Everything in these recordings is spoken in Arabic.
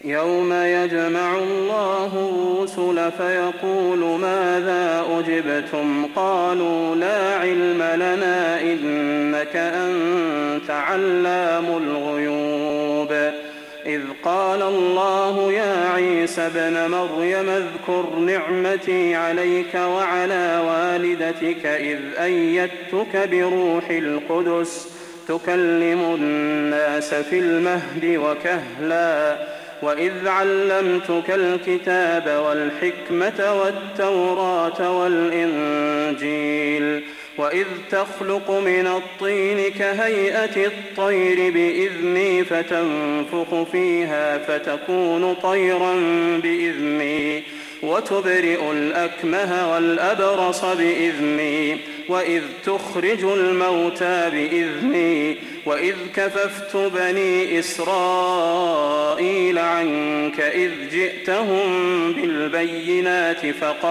يوم يجمع الله الرسل فيقول ماذا أجبتم قالوا لا علم لنا إنك أنت علام الغيوب إذ قال الله يا عيسى ابن مريم اذكر نعمتي عليك وعلى والدتك إذ أيدتك بروح القدس تكلم الناس في المهد وكهلا وإذ علمتك الكتاب والحكمة والتوراة والإنجيل وإذ تخلق من الطين كهيئة الطير بإذني فتنفخ فيها فتكون طيرا بإذني وتبرئ الأكمه والأبرص بإذني وإذ تخرج الموتى بإذني وإذ كففت بني إسرائيل عنك إذ جئتهم بالبينات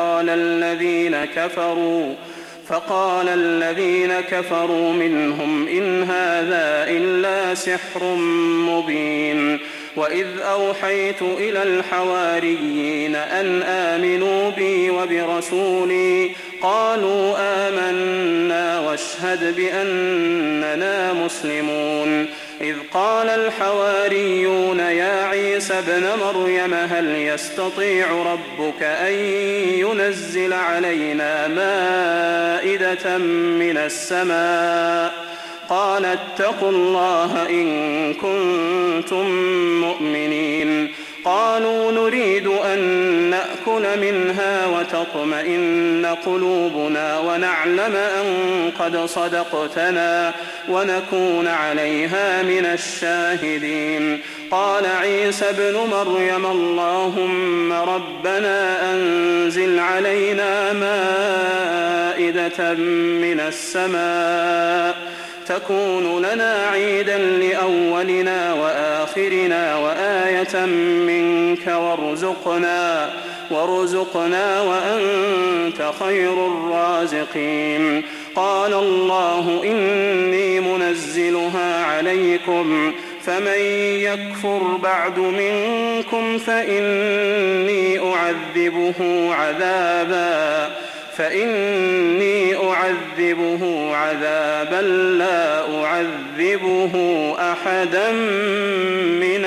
فقال الذين كفروا منهم إن هذا إلا سحر مبين وإذ أوحيت إلى الحواريين أن آمنوا بي وبرسولي قالوا آمنا واشهد بأننا مسلمون إذ قال الحواريون يا عيسى ابن مريم هل يستطيع ربك أن ينزل علينا مائدة من السماء قال اتقوا الله إن كنتم مؤمنين قالوا نريد أن نأكل منها وتطمئن قلوبنا ونعلم أن قد صدقتنا ونكون عليها من الشاهدين قال عيسى ابن مريم اللهم ربنا أنزل علينا مائدة من السماء تكون لنا عيدا لأولنا وآخرنا وآية منك وارزقنا وأنت خير الرازقين قال الله إني منزلها عليكم فمن يكفر بعد منكم فإني أعذبه عذابا لا أعذبه أحدا من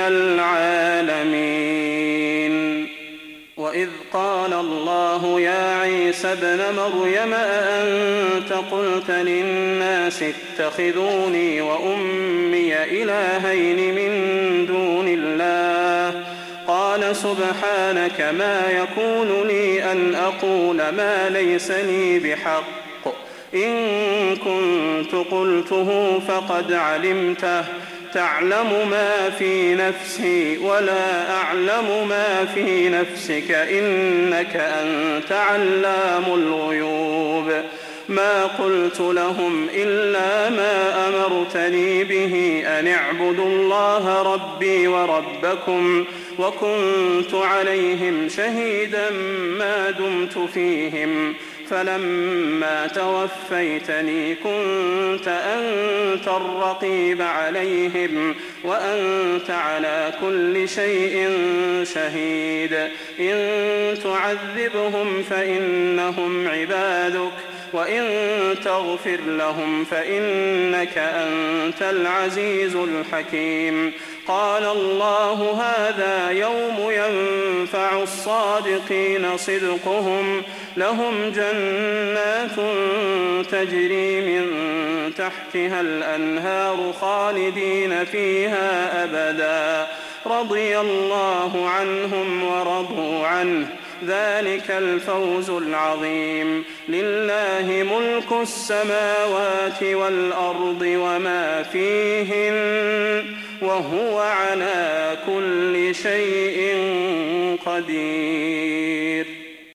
العالمين وإذ قال الله يا عيسى ابن مريم أأنت قلت للناس اتخذوني وأمي إلهين من دون الله قال سبحانك ما يكون لي أن أقول ما ليس لي بحق إن كنت قلته فقد علمته تعلم ما في نفسي ولا أعلم ما في نفسك إنك أنت علام الغيوب ما قلت لهم إلا ما أمرتني به أن اعبدوا الله ربي وربكم وكنت عليهم شهيدا ما دمت فيهم فلما توفيتني كنت أنت الرقيب عليهم وأنت على كل شيء شهيد إن تعذبهم فإنهم عبادك وإن تغفر لهم فإنك أنت العزيز الحكيم قال الله هذا يوم ينفع الصادقين صدقهم لهم جنات تجري من تحتها الأنهار خالدين فيها أبدا رضي الله عنهم ورضوا عنه ذلك الفوز العظيم لله ملك السماوات والأرض وما فيهن وهو على كل شيء قدير